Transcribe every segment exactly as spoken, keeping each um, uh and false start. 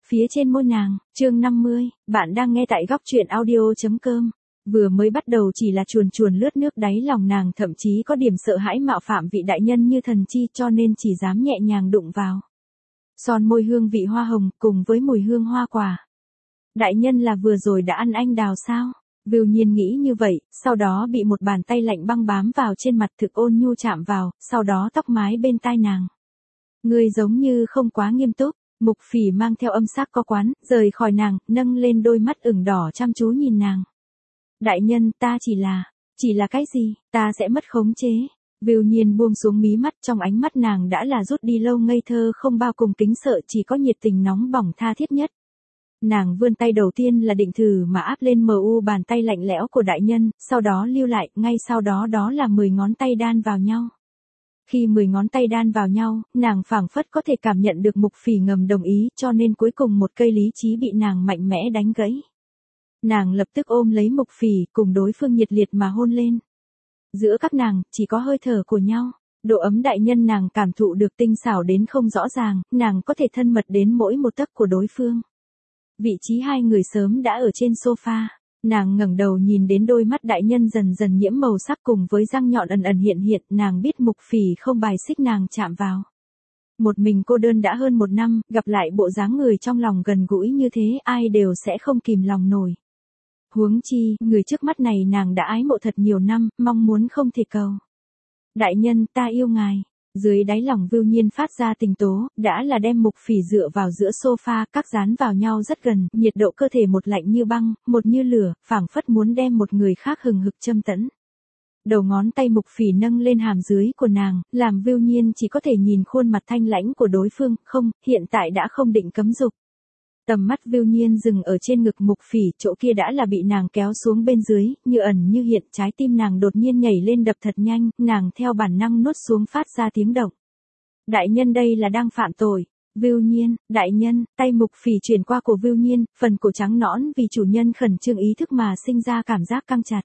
phía trên môi nàng. Chương năm mươi, bạn đang nghe tại góc truyện audio chấm com. Vừa mới bắt đầu chỉ là chuồn chuồn lướt nước, đáy lòng nàng thậm chí có điểm sợ hãi mạo phạm vị đại nhân như thần chi, cho nên chỉ dám nhẹ nhàng đụng vào. Son môi hương vị hoa hồng cùng với mùi hương hoa quả. Đại nhân là vừa rồi đã ăn anh đào sao? Vưu Nhiên nghĩ như vậy, sau đó bị một bàn tay lạnh băng bám vào trên mặt, thực ôn nhu chạm vào, sau đó tóc mái bên tai nàng. Ngươi giống như không quá nghiêm túc. Mục Phỉ mang theo âm sắc có quán, rời khỏi nàng, nâng lên đôi mắt ửng đỏ chăm chú nhìn nàng. Đại nhân, ta chỉ là, chỉ là cái gì, ta sẽ mất khống chế. Vưu Nhiên buông xuống mí mắt, trong ánh mắt nàng đã là rút đi lâu ngây thơ không bao cùng kính sợ, chỉ có nhiệt tình nóng bỏng tha thiết nhất. Nàng vươn tay đầu tiên là định thử mà áp lên mờ u bàn tay lạnh lẽo của đại nhân, sau đó lưu lại, ngay sau đó đó là mười ngón tay đan vào nhau. Khi mười ngón tay đan vào nhau, nàng phảng phất có thể cảm nhận được Mục Phỉ ngầm đồng ý, cho nên cuối cùng một cây lý trí bị nàng mạnh mẽ đánh gãy. Nàng lập tức ôm lấy Mục Phỉ, cùng đối phương nhiệt liệt mà hôn lên. Giữa các nàng, chỉ có hơi thở của nhau. Độ ấm đại nhân nàng cảm thụ được tinh xảo đến không rõ ràng, nàng có thể thân mật đến mỗi một tấc của đối phương. Vị trí hai người sớm đã ở trên sofa. Nàng ngẩng đầu nhìn đến đôi mắt đại nhân dần dần nhiễm màu sắc cùng với răng nhọn ẩn ẩn hiện hiện, nàng biết Mục Phỉ không bài xích nàng chạm vào. Một mình cô đơn đã hơn một năm, gặp lại bộ dáng người trong lòng gần gũi như thế, ai đều sẽ không kìm lòng nổi. Huống chi, người trước mắt này nàng đã ái mộ thật nhiều năm, mong muốn không thể cầu. Đại nhân, ta yêu ngài. Dưới đáy lòng Vưu Nhiên phát ra tình tố, đã là đem Mục Phỉ dựa vào giữa sofa, các dán vào nhau rất gần, nhiệt độ cơ thể một lạnh như băng, một như lửa, phảng phất muốn đem một người khác hừng hực châm tẫn. Đầu ngón tay Mục Phỉ nâng lên hàm dưới của nàng, làm Vưu Nhiên chỉ có thể nhìn khuôn mặt thanh lãnh của đối phương, không, hiện tại đã không định cấm dục. Tầm mắt Vưu Nhiên dừng ở trên ngực Mục Phỉ, chỗ kia đã là bị nàng kéo xuống bên dưới, như ẩn như hiện, trái tim nàng đột nhiên nhảy lên đập thật nhanh, nàng theo bản năng nuốt xuống phát ra tiếng động. Đại nhân đây là đang phạm tội. Vưu Nhiên, đại nhân, tay Mục Phỉ chuyển qua cổ Vưu Nhiên, phần cổ trắng nõn vì chủ nhân khẩn trương ý thức mà sinh ra cảm giác căng chặt.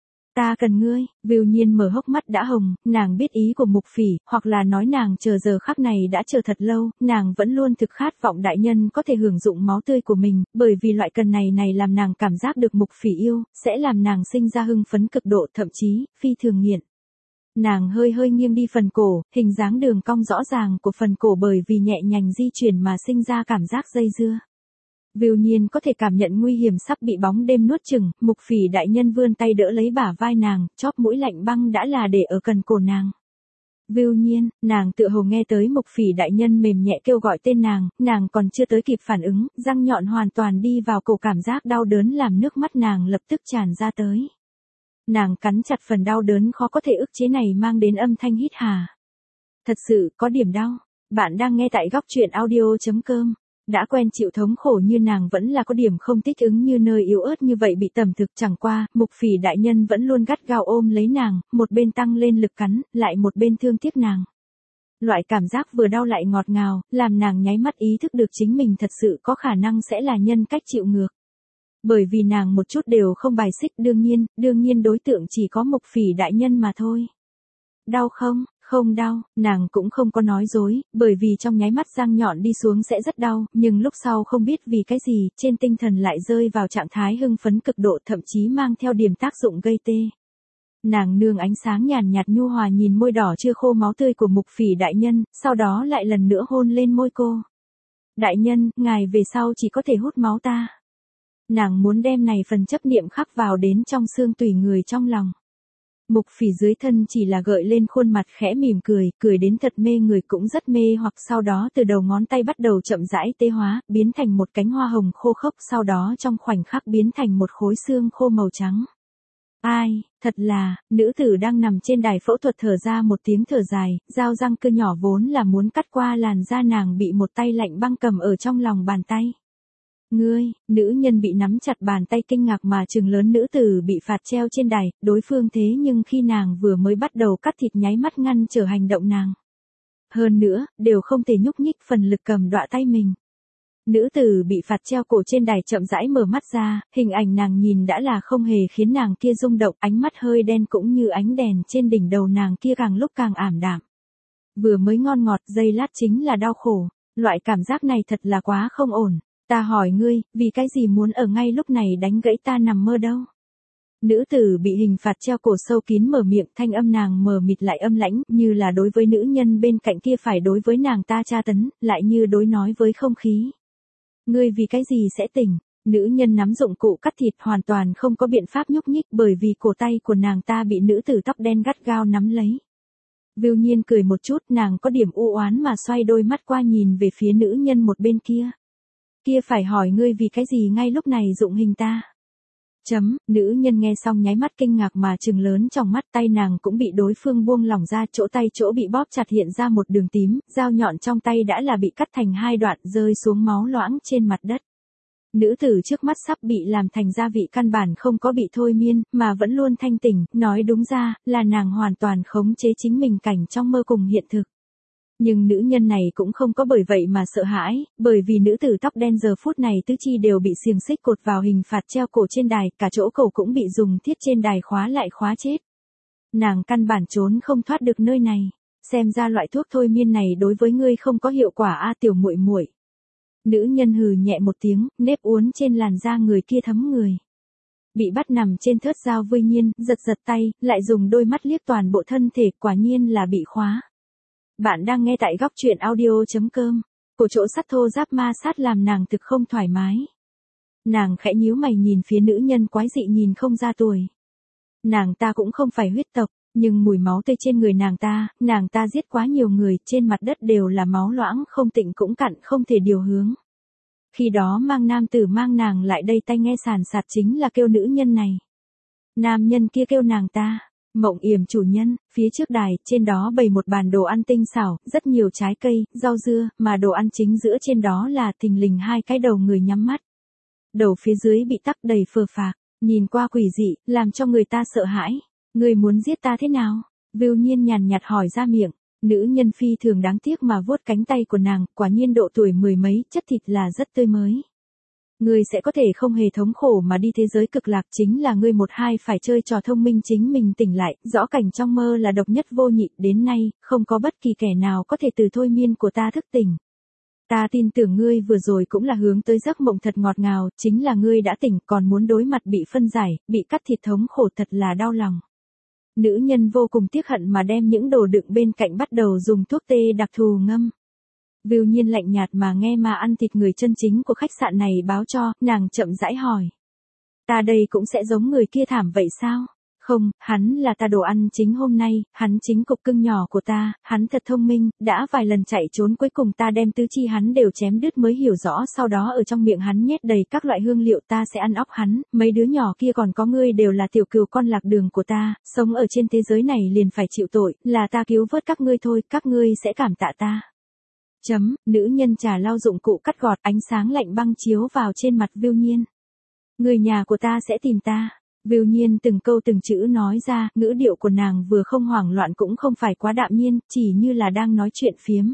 Ta cần ngươi. Vưu Nhiên mở hốc mắt đã hồng, nàng biết ý của Mục Phỉ, hoặc là nói nàng chờ giờ khắc này đã chờ thật lâu, nàng vẫn luôn thực khát vọng đại nhân có thể hưởng dụng máu tươi của mình, bởi vì loại cần này này làm nàng cảm giác được Mục Phỉ yêu, sẽ làm nàng sinh ra hưng phấn cực độ, thậm chí, phi thường nghiện. Nàng hơi hơi nghiêng đi phần cổ, hình dáng đường cong rõ ràng của phần cổ bởi vì nhẹ nhàng di chuyển mà sinh ra cảm giác dây dưa. Vưu Nhiên có thể cảm nhận nguy hiểm sắp bị bóng đêm nuốt chửng, Mục Phỉ đại nhân vươn tay đỡ lấy bả vai nàng, chóp mũi lạnh băng đã là để ở cần cổ nàng. Vưu Nhiên, nàng tựa hồ nghe tới Mục Phỉ đại nhân mềm nhẹ kêu gọi tên nàng, nàng còn chưa tới kịp phản ứng, răng nhọn hoàn toàn đi vào cổ, cảm giác đau đớn làm nước mắt nàng lập tức tràn ra tới. Nàng cắn chặt phần đau đớn khó có thể ức chế này mang đến âm thanh hít hà. Thật sự, có điểm đau. Bạn đang nghe tại góc truyện audio chấm com. Đã quen chịu thống khổ như nàng vẫn là có điểm không thích ứng như nơi yếu ớt như vậy bị tẩm thực, chẳng qua, Mục Phỉ đại nhân vẫn luôn gắt gao ôm lấy nàng, một bên tăng lên lực cắn, lại một bên thương tiếc nàng. Loại cảm giác vừa đau lại ngọt ngào, làm nàng nháy mắt ý thức được chính mình thật sự có khả năng sẽ là nhân cách chịu ngược. Bởi vì nàng một chút đều không bài xích, đương nhiên, đương nhiên đối tượng chỉ có Mục Phỉ đại nhân mà thôi. Đau không? Không đau, nàng cũng không có nói dối, bởi vì trong nháy mắt răng nhọn đi xuống sẽ rất đau, nhưng lúc sau không biết vì cái gì, trên tinh thần lại rơi vào trạng thái hưng phấn cực độ, thậm chí mang theo điểm tác dụng gây tê. Nàng nương ánh sáng nhàn nhạt nhu hòa nhìn môi đỏ chưa khô máu tươi của Mục Phỉ đại nhân, sau đó lại lần nữa hôn lên môi cô. Đại nhân, ngài về sau chỉ có thể hút máu ta. Nàng muốn đem này phần chấp niệm khắc vào đến trong xương tủy người trong lòng. Mục Phỉ dưới thân chỉ là gợi lên khuôn mặt khẽ mỉm cười, cười đến thật mê người, cũng rất mê hoặc, sau đó từ đầu ngón tay bắt đầu chậm rãi tê hóa, biến thành một cánh hoa hồng khô khốc, sau đó trong khoảnh khắc biến thành một khối xương khô màu trắng. Ai, thật là, nữ tử đang nằm trên đài phẫu thuật thở ra một tiếng thở dài, dao răng cưa nhỏ vốn là muốn cắt qua làn da nàng bị một tay lạnh băng cầm ở trong lòng bàn tay. Ngươi, nữ nhân bị nắm chặt bàn tay kinh ngạc mà trừng lớn, nữ tử bị phạt treo trên đài, đối phương thế nhưng khi nàng vừa mới bắt đầu cắt thịt nháy mắt ngăn trở hành động nàng. Hơn nữa, đều không thể nhúc nhích phần lực cầm đọa tay mình. Nữ tử bị phạt treo cổ trên đài chậm rãi mở mắt ra, hình ảnh nàng nhìn đã là không hề khiến nàng kia rung động, ánh mắt hơi đen cũng như ánh đèn trên đỉnh đầu nàng kia càng lúc càng ảm đạm. Vừa mới ngon ngọt, giây lát chính là đau khổ, loại cảm giác này thật là quá không ổn. Ta hỏi ngươi, vì cái gì muốn ở ngay lúc này đánh gãy ta nằm mơ đâu? Nữ tử bị hình phạt treo cổ sâu kín mở miệng, thanh âm nàng mờ mịt lại âm lãnh, như là đối với nữ nhân bên cạnh kia phải đối với nàng ta tra tấn, lại như đối nói với không khí. Ngươi vì cái gì sẽ tỉnh? Nữ nhân nắm dụng cụ cắt thịt hoàn toàn không có biện pháp nhúc nhích bởi vì cổ tay của nàng ta bị nữ tử tóc đen gắt gao nắm lấy. Viu Nhiên cười một chút, nàng có điểm u oán mà xoay đôi mắt qua nhìn về phía nữ nhân một bên kia. Kia phải hỏi ngươi vì cái gì ngay lúc này dụng hình ta? Chấm, nữ nhân nghe xong nháy mắt kinh ngạc mà trừng lớn trong mắt, tay nàng cũng bị đối phương buông lỏng ra, chỗ tay chỗ bị bóp chặt hiện ra một đường tím, dao nhọn trong tay đã là bị cắt thành hai đoạn rơi xuống máu loãng trên mặt đất. Nữ tử trước mắt sắp bị làm thành gia vị căn bản không có bị thôi miên, mà vẫn luôn thanh tỉnh, nói đúng ra, là nàng hoàn toàn khống chế chính mình cảnh trong mơ cùng hiện thực. Nhưng nữ nhân này cũng không có bởi vậy mà sợ hãi, bởi vì nữ tử tóc đen giờ phút này tứ chi đều bị xiềng xích cột vào hình phạt treo cổ trên đài, cả chỗ cổ cũng bị dùng thiết trên đài khóa lại khóa chết. Nàng căn bản trốn không thoát được nơi này, xem ra loại thuốc thôi miên này đối với ngươi không có hiệu quả a tiểu muội muội. Nữ nhân hừ nhẹ một tiếng, nếp uốn trên làn da người kia thấm người. Bị bắt nằm trên thớt dao Viu Nhiên, giật giật tay, lại dùng đôi mắt liếc toàn bộ thân thể, quả nhiên là bị khóa. Bạn đang nghe tại góc truyện audio.com. Cổ chỗ sắt thô ráp ma sát làm nàng thực không thoải mái. Nàng khẽ nhíu mày nhìn phía nữ nhân quái dị nhìn không ra tuổi. Nàng ta cũng không phải huyết tộc, nhưng mùi máu tươi trên người nàng ta, nàng ta giết quá nhiều người, trên mặt đất đều là máu loãng không tịnh cũng cặn không thể điều hướng. Khi đó mang nam tử mang nàng lại đây tay nghe sàn sạt chính là kêu nữ nhân này. Nam nhân kia kêu nàng ta. Mộng Yểm chủ nhân, phía trước đài, trên đó bày một bàn đồ ăn tinh xảo, rất nhiều trái cây, rau dưa, mà đồ ăn chính giữa trên đó là thình lình hai cái đầu người nhắm mắt. Đầu phía dưới bị tắc đầy phờ phạc, nhìn qua quỷ dị, làm cho người ta sợ hãi. Người muốn giết ta thế nào? Viu Nhiên nhàn nhạt hỏi ra miệng. Nữ nhân phi thường đáng tiếc mà vuốt cánh tay của nàng, quả nhiên độ tuổi mười mấy, chất thịt là rất tươi mới. Ngươi sẽ có thể không hề thống khổ mà đi thế giới cực lạc, chính là ngươi một hai phải chơi trò thông minh chính mình tỉnh lại, rõ cảnh trong mơ là độc nhất vô nhị, đến nay, không có bất kỳ kẻ nào có thể từ thôi miên của ta thức tỉnh. Ta tin tưởng ngươi vừa rồi cũng là hướng tới giấc mộng thật ngọt ngào, chính là ngươi đã tỉnh còn muốn đối mặt bị phân giải, bị cắt thịt thống khổ thật là đau lòng. Nữ nhân vô cùng tiếc hận mà đem những đồ đựng bên cạnh bắt đầu dùng thuốc tê đặc thù ngâm. Viu Nhiên lạnh nhạt mà nghe mà ăn thịt người chân chính của khách sạn này báo cho, nàng chậm rãi hỏi. Ta đây cũng sẽ giống người kia thảm vậy sao? Không, hắn là ta đồ ăn chính hôm nay, hắn chính cục cưng nhỏ của ta, hắn thật thông minh, đã vài lần chạy trốn cuối cùng ta đem tứ chi hắn đều chém đứt mới hiểu rõ, sau đó ở trong miệng hắn nhét đầy các loại hương liệu, ta sẽ ăn óc hắn, mấy đứa nhỏ kia còn có ngươi đều là tiểu cừu con lạc đường của ta, sống ở trên thế giới này liền phải chịu tội, là ta cứu vớt các ngươi thôi, các ngươi sẽ cảm tạ ta. Chấm, nữ nhân trà lau dụng cụ cắt gọt, ánh sáng lạnh băng chiếu vào trên mặt Viu Nhiên. Người nhà của ta sẽ tìm ta. Viu Nhiên từng câu từng chữ nói ra, ngữ điệu của nàng vừa không hoảng loạn cũng không phải quá đạm nhiên, chỉ như là đang nói chuyện phiếm.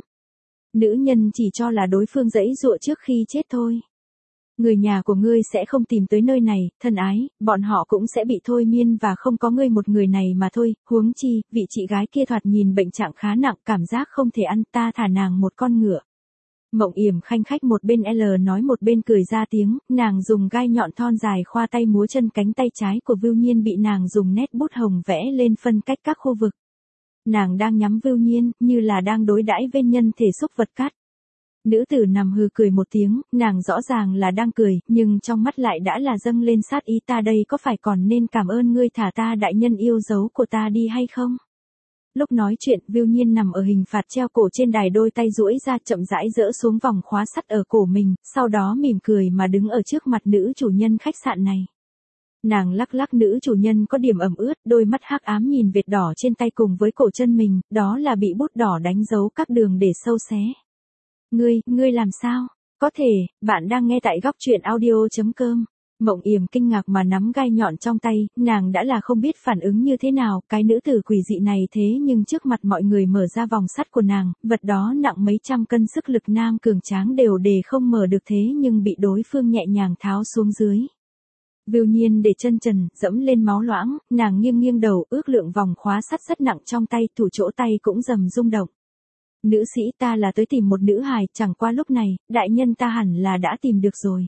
Nữ nhân chỉ cho là đối phương giãy giụa trước khi chết thôi. Người nhà của ngươi sẽ không tìm tới nơi này, thân ái, bọn họ cũng sẽ bị thôi miên và không có ngươi một người này mà thôi, huống chi, vị chị gái kia thoạt nhìn bệnh trạng khá nặng, cảm giác không thể ăn, ta thả nàng một con ngựa. Mộng Yểm khanh khách một bên L nói một bên cười ra tiếng, nàng dùng gai nhọn thon dài khoa tay múa chân, cánh tay trái của Viu Nhiên bị nàng dùng nét bút hồng vẽ lên phân cách các khu vực. Nàng đang nhắm Viu Nhiên, như là đang đối đãi với nhân thể xúc vật cắt. Nữ tử nằm hừ cười một tiếng, nàng rõ ràng là đang cười, nhưng trong mắt lại đã là dâng lên sát ý, ta đây có phải còn nên cảm ơn ngươi thả ta đại nhân yêu dấu của ta đi hay không? Lúc nói chuyện, Viu Nhiên nằm ở hình phạt treo cổ trên đài, đôi tay duỗi ra chậm rãi dỡ xuống vòng khóa sắt ở cổ mình, sau đó mỉm cười mà đứng ở trước mặt nữ chủ nhân khách sạn này. Nàng lắc lắc nữ chủ nhân có điểm ẩm ướt, đôi mắt hắc ám nhìn vệt đỏ trên tay cùng với cổ chân mình, đó là bị bút đỏ đánh dấu các đường để sâu xé. Ngươi, ngươi làm sao? Có thể, bạn đang nghe tại góc truyện audio.com. Mộng Yểm kinh ngạc mà nắm gai nhọn trong tay, nàng đã là không biết phản ứng như thế nào, cái nữ tử quỷ dị này thế nhưng trước mặt mọi người mở ra vòng sắt của nàng, vật đó nặng mấy trăm cân, sức lực nam cường tráng đều đề không mở được, thế nhưng bị đối phương nhẹ nhàng tháo xuống dưới. Viu Nhiên để chân trần, dẫm lên máu loãng, nàng nghiêng nghiêng đầu, ước lượng vòng khóa sắt rất nặng trong tay, thủ chỗ tay cũng rầm rung động. Nữ sĩ, ta là tới tìm một nữ hài, chẳng qua lúc này, đại nhân ta hẳn là đã tìm được rồi.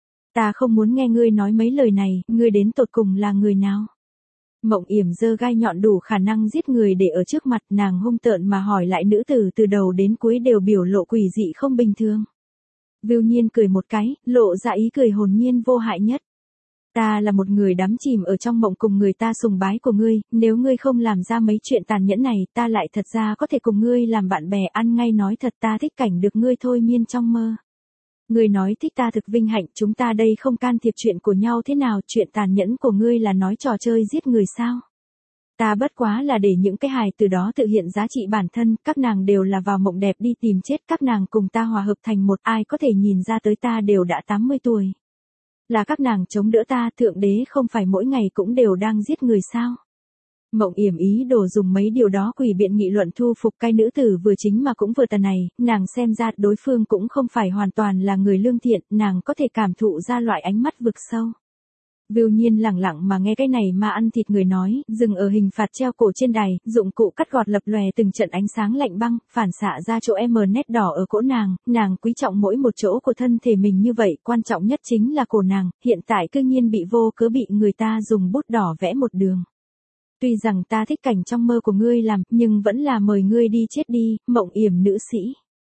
Ta không muốn nghe ngươi nói mấy lời này, ngươi đến tột cùng là người nào? Mộng Yểm giơ gai nhọn đủ khả năng giết người để ở trước mặt, nàng hung tợn mà hỏi lại nữ tử từ đầu đến cuối đều biểu lộ quỷ dị không bình thường. Viu Nhiên cười một cái, lộ ra ý cười hồn nhiên vô hại nhất. Ta là một người đắm chìm ở trong mộng cùng người ta sùng bái của ngươi, nếu ngươi không làm ra mấy chuyện tàn nhẫn này, ta lại thật ra có thể cùng ngươi làm bạn bè ăn ngay nói thật, ta thích cảnh được ngươi thôi miên trong mơ. Ngươi nói thích ta thực vinh hạnh, chúng ta đây không can thiệp chuyện của nhau thế nào, chuyện tàn nhẫn của ngươi là nói trò chơi giết người sao? Ta bất quá là để những cái hài từ đó tự hiện giá trị bản thân, các nàng đều là vào mộng đẹp đi tìm chết, các nàng cùng ta hòa hợp thành một, ai có thể nhìn ra tới ta đều đã tám mươi tuổi. Là các nàng chống đỡ ta, thượng đế không phải mỗi ngày cũng đều đang giết người sao? Mộng Yểm ý đồ dùng mấy điều đó quỷ biện nghị luận thu phục cái nữ tử vừa chính mà cũng vừa tàn này, nàng xem ra đối phương cũng không phải hoàn toàn là người lương thiện, nàng có thể cảm thụ ra loại ánh mắt vực sâu. Viu Nhiên lẳng lặng mà nghe cái này mà ăn thịt người nói, dừng ở hình phạt treo cổ trên đài, dụng cụ cắt gọt lập lòe từng trận ánh sáng lạnh băng, phản xạ ra chỗ em nét đỏ ở cổ nàng, nàng quý trọng mỗi một chỗ của thân thể mình như vậy, quan trọng nhất chính là cổ nàng, hiện tại cư nhiên bị vô cớ bị người ta dùng bút đỏ vẽ một đường. Tuy rằng ta thích cảnh trong mơ của ngươi làm, nhưng vẫn là mời ngươi đi chết đi, Mộng Yểm nữ sĩ.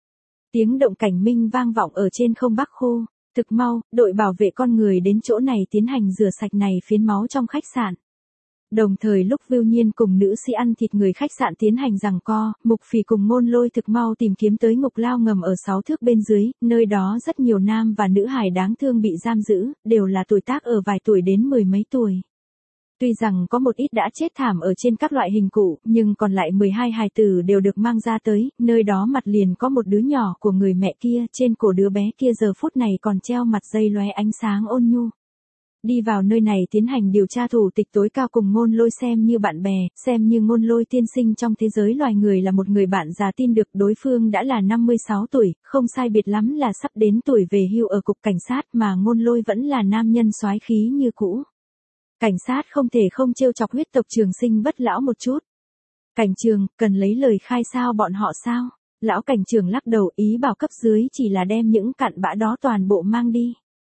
Tiếng động cảnh minh vang vọng ở trên không Bắc khu. Thực mau, đội bảo vệ con người đến chỗ này tiến hành rửa sạch này phiến máu trong khách sạn. Đồng thời lúc Viu Nhiên cùng nữ sĩ ăn thịt người khách sạn tiến hành giằng co, Mục Phỉ cùng Ngôn Lôi thực mau tìm kiếm tới ngục lao ngầm ở sáu thước bên dưới, nơi đó rất nhiều nam và nữ hài đáng thương bị giam giữ, đều là tuổi tác ở vài tuổi đến mười mấy tuổi. Tuy rằng có một ít đã chết thảm ở trên các loại hình cụ, nhưng còn lại mười hai hài tử đều được mang ra tới, nơi đó mặt liền có một đứa nhỏ của người mẹ kia, trên cổ đứa bé kia giờ phút này còn treo mặt dây lóe ánh sáng ôn nhu. Đi vào nơi này tiến hành điều tra thủ tịch tối cao cùng Ngôn Lôi xem như bạn bè, xem như Ngôn Lôi tiên sinh trong thế giới loài người là một người bạn già tin được, đối phương đã là năm mươi sáu tuổi, không sai biệt lắm là sắp đến tuổi về hưu ở cục cảnh sát mà Ngôn Lôi vẫn là nam nhân soái khí như cũ. Cảnh sát không thể không trêu chọc huyết tộc Trường Sinh bất lão một chút. Cảnh trường, cần lấy lời khai sao bọn họ sao? Lão cảnh trường lắc đầu ý bảo cấp dưới chỉ là đem những cặn bã đó toàn bộ mang đi.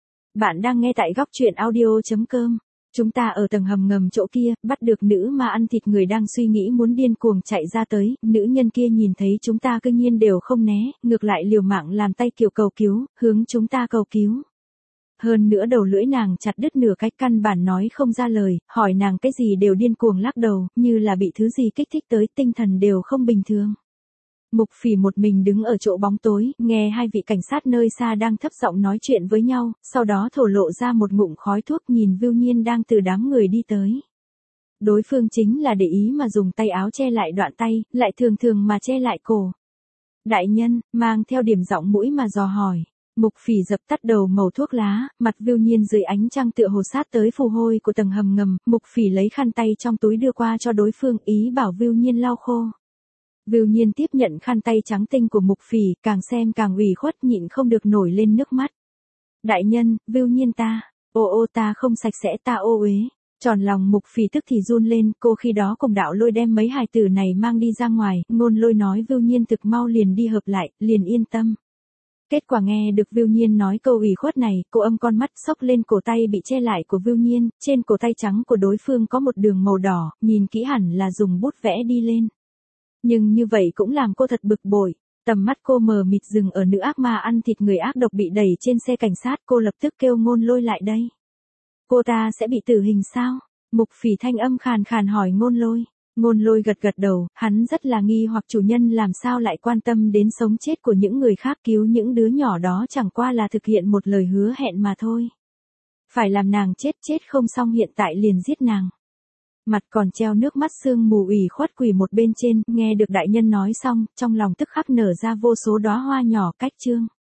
Bạn đang nghe tại góc truyện audio chấm com. Chúng ta ở tầng hầm ngầm chỗ kia, bắt được nữ mà ăn thịt người đang suy nghĩ muốn điên cuồng chạy ra tới, nữ nhân kia nhìn thấy chúng ta cư nhiên đều không né, ngược lại liều mạng làm tay kiểu cầu cứu, hướng chúng ta cầu cứu. Hơn nữa đầu lưỡi nàng chặt đứt nửa cách căn bản nói không ra lời, hỏi nàng cái gì đều điên cuồng lắc đầu, như là bị thứ gì kích thích tới, tinh thần đều không bình thường. Mục Phỉ một mình đứng ở chỗ bóng tối, nghe hai vị cảnh sát nơi xa đang thấp giọng nói chuyện với nhau, sau đó thổ lộ ra một ngụm khói thuốc nhìn Viu Nhiên đang từ đám người đi tới. Đối phương chính là để ý mà dùng tay áo che lại đoạn tay, lại thường thường mà che lại cổ. Đại nhân, mang theo điểm giọng mũi mà dò hỏi. Mục Phỉ dập tắt đầu màu thuốc lá, mặt Viu Nhiên dưới ánh trăng tựa hồ sát tới phù hôi của tầng hầm ngầm, Mục Phỉ lấy khăn tay trong túi đưa qua cho đối phương ý bảo Viu Nhiên lau khô. Viu Nhiên tiếp nhận khăn tay trắng tinh của Mục Phỉ, càng xem càng ủy khuất nhịn không được nổi lên nước mắt. Đại nhân, Viu Nhiên ta, ô ô ta không sạch sẽ ta ô uế. Tròn lòng Mục Phỉ tức thì run lên, cô khi đó cùng Đạo Lôi đem mấy hài tử này mang đi ra ngoài, Ngôn Lôi nói Viu Nhiên thực mau liền đi hợp lại, liền yên tâm. Kết quả nghe được Viu Nhiên nói câu ủy khuất này, cô âm con mắt xốc lên cổ tay bị che lại của Viu Nhiên, trên cổ tay trắng của đối phương có một đường màu đỏ, nhìn kỹ hẳn là dùng bút vẽ đi lên. Nhưng như vậy cũng làm cô thật bực bội, tầm mắt cô mờ mịt dừng ở nữ ác ma ăn thịt người ác độc bị đẩy trên xe cảnh sát, cô lập tức kêu Ngôn Lôi lại đây. Cô ta sẽ bị tử hình sao? Mục Phỉ thanh âm khàn khàn hỏi Ngôn Lôi. Ngôn Lôi gật gật đầu, hắn rất là nghi hoặc chủ nhân làm sao lại quan tâm đến sống chết của những người khác, cứu những đứa nhỏ đó chẳng qua là thực hiện một lời hứa hẹn mà thôi. Phải làm nàng chết chết không xong hiện tại liền giết nàng. Mặt còn treo nước mắt sương mù ủy khuất quỳ một bên trên, nghe được đại nhân nói xong, trong lòng tức khắc nở ra vô số đóa hoa nhỏ cách chương.